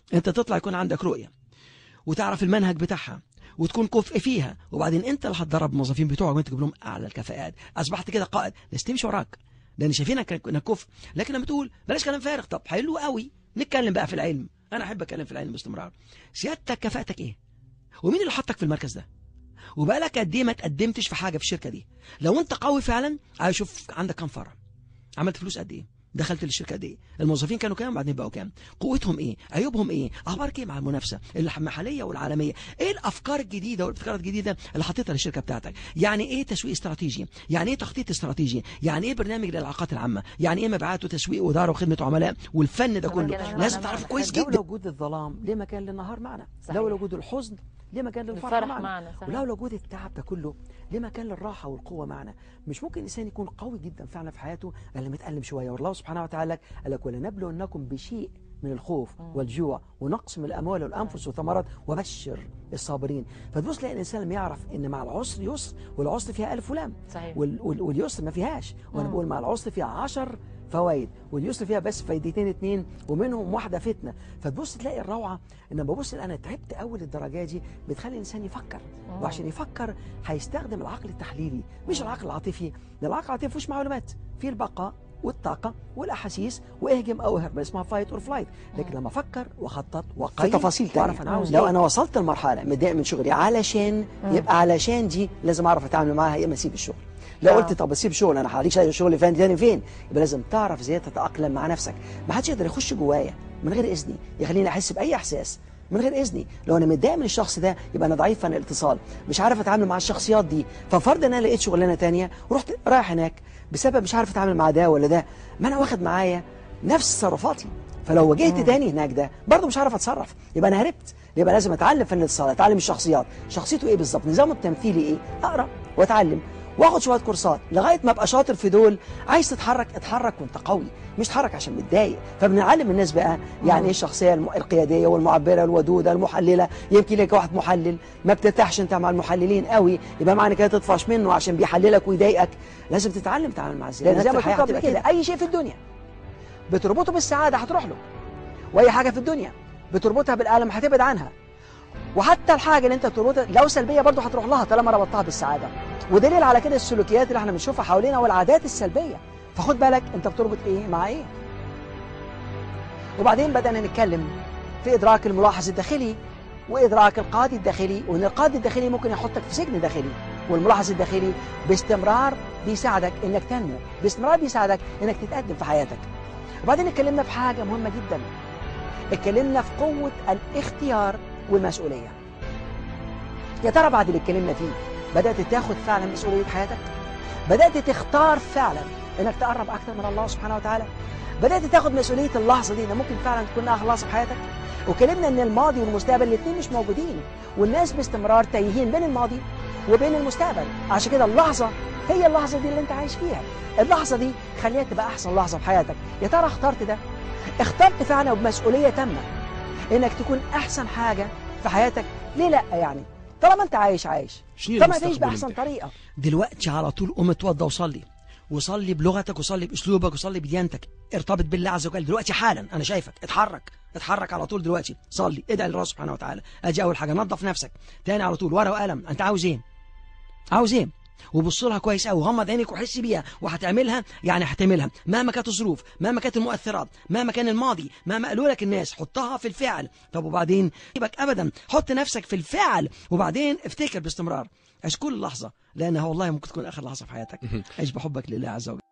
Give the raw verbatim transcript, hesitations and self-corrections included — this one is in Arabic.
انت تطلع يكون عندك رؤية وتعرف المنهج بتاعها وتكون كفء فيها، وبعدين انت اللي هتدرب الموظفين بتوعك وانت تجيب لهم اعلى الكفاءات. اصبحت كده قائد، الناس تمشي وراك لان شايفينك انك كفء. لكن لما تقول بلاش كلام فارغ، طب حلو قوي نتكلم بقى في العلم، انا احب اتكلم في العلم باستمرار. سيادتك كفاءتك ايه؟ ومين اللي حطك في المركز ده؟ وبقالك قد ايه ما تقدمتش في حاجه في الشركه دي؟ لو انت قوي فعلا عايز اشوف عندك كام فرع، عملت فلوس قد ايه، دخلت للشركه دي، الموظفين كانوا كام وبعدين بقوا كام، قوتهم ايه، عيوبهم ايه، اخبارك ايه مع المنافسه المحليه والعالميه، ايه الافكار الجديده والابتكارات الجديده اللي حطيتها للشركه بتاعتك، يعني ايه تسويق استراتيجي، يعني ايه تخطيط استراتيجي، يعني ايه برنامج للعلاقات العامه، يعني ايه مبيعات وتسويق واداره وخدمه عملاء، والفن ده كله لازم تعرفه كويس جدا. لولا وجود الظلام ليه مكان للنهار معنا، لولا وجود الحزن ليه مكان للفرح معنا, معنا. ولولا وجود التعب ده كله ليه مكان للراحه والقوه معنا. مش ممكن الانسان يكون قوي جدا فعلا في حياته الا متألم شويه. والله سبحانه وتعالى قال لك ولنبلونكم بشيء من الخوف والجوع ونقص من الاموال والانفس والثمرات وبشر الصابرين. فتبص تلاقي الانسان لما يعرف ان مع العسر يسر، والعسر فيها الف ولام، وال وال واليسر ما فيهاش. وانا بقول مع العسر فيها عشر فوائد واليسر فيها بس فايدتين اتنين ومنهم واحده فتنه. فتبص تلاقي الروعه ان لما ببص انا تعبت اول للدرجه دي بتخلي الانسان يفكر. مم. وعشان يفكر هيستخدم العقل التحليلي مش العقل العاطفي. ده العقل العاطفي فيهوش معلومات، فيه البقاء والطاقه والاحاسيس واهجم او اهرب، اسمها فايت اور فلايت. لكن لما افكر واخطط واقيم في تفاصيل واعرف انا عاوز لو انا وصلت لمرحله متضايق من شغلي علشان مم. يبقى علشان دي لازم اعرف اتعامل معاها يا اما اسيب الشغل. لو قلت طب اسيب شغل انا هوريك شغل فين تاني فين، يبقى لازم تعرف ازاي تتاقلم مع نفسك. ما حدش يقدر يخش جوايا من غير اذني يخليني احس باي احساس من غير اذني. لو انا متضايق من الشخص ده يبقى انا ضعيف عن الاتصال، مش عارف اتعامل مع الشخصيات دي. ففرض ان انا لقيت شغلانه ثانيه ورحت رايح هناك بسبب مش عارف اتعامل مع ده ولا ده، ما انا واخد معايا نفس تصرفاتي. فلو واجهت تاني هناك ده برضه مش عارف اتصرف، يبقى انا هربت. يبقى لازم اتعلم فن الاتصال، اتعلم الشخصيات، شخصيته ايه بالظبط، نظامه التمثيلي ايه، اقرا واتعلم واخد شويه كورسات لغايه ما ابقى شاطر في دول. عايز تتحرك اتحرك وانت قوي، مش تتحرك عشان متضايق. فبنعلم الناس بقى يعني ايه الشخصيه القياديه والمعبره الودوده المحلله. يمكن لك واحد محلل ما بترتاحش انت مع المحللين قوي، يبقى معنى كده تطفش منه عشان بيحللك ويضايقك. لازم تتعلم تتعامل مع ازاي، لان زي ما قلت قبل كده اي شيء في الدنيا بتربطه بالسعاده هتروح له، واي حاجه في الدنيا بتربطها بالالم هتبعد عنها. وحتى الحاجه اللي انت بتربطها لو سلبيه برضه هتروح لها طالما ربطتها بالسعاده. ودليل على كده السلوكيات اللي احنا بنشوفها حوالينا والعادات السلبيه. فخد بالك انت بتربط ايه مع ايه. وبعدين بدأنا نتكلم في ادراك الملاحظ الداخلي وادراك القاضي الداخلي، وان القاضي الداخلي ممكن يحطك في سجن داخلي، والملاحظ الداخلي باستمرار بيساعدك انك تنمو، باستمرار بيساعدك انك تتقدم في حياتك. وبعدين اتكلمنا في حاجه مهمه جدا، اتكلمنا في قوه الاختيار والمسؤوليه. يا ترى بعد اللي اتكلمنا فيه بدأت تاخد فعلا مسؤولية حياتك؟ بدأت تختار فعلا انك تقرب اكثر من الله سبحانه وتعالى؟ بدأت تاخد مسؤولية اللحظة دي، انها ممكن فعلا تكون اخر لحظة في حياتك؟ وكلمنا ان الماضي والمستقبل الاثنين مش موجودين، والناس باستمرار تايهين بين الماضي وبين المستقبل. عشان كده اللحظة هي اللحظة دي اللي انت عايش فيها. اللحظة دي خليها تبقى احسن لحظة في حياتك. يا ترى اخترت ده؟ اخترت فعلا بمسؤولية تامة انك تكون احسن حاجة في حياتك؟ ليه لا يعني؟ طالما انت عايش عايش طالما تعيش باحسن طريقه. دلوقتي على طول قوم اتوضى وصلي، وصلي بلغتك وصلي باسلوبك وصلي بديانتك، ارتبط بالله عز وجل دلوقتي حالا. انا شايفك اتحرك اتحرك على طول دلوقتي، صلي ادعي لله سبحانه وتعالى. ادي اول حاجه، نظف نفسك. تاني على طول ورقه وقلم، انت عاوز ايه؟ عاوز ايه؟ وبص لها كويس قوي، غمض عينك وحس بيها، وهتعملها يعني هتعملها مهما كانت الظروف، مهما كانت المؤثرات، مهما كان الماضي، مهما قالوا لك الناس، حطها في الفعل. طب وبعدين سيبك ابدا، حط نفسك في الفعل، وبعدين افتكر باستمرار عيش كل لحظه، لانها والله ممكن تكون اخر لحظه في حياتك. عيش بحبك لله عز وجل.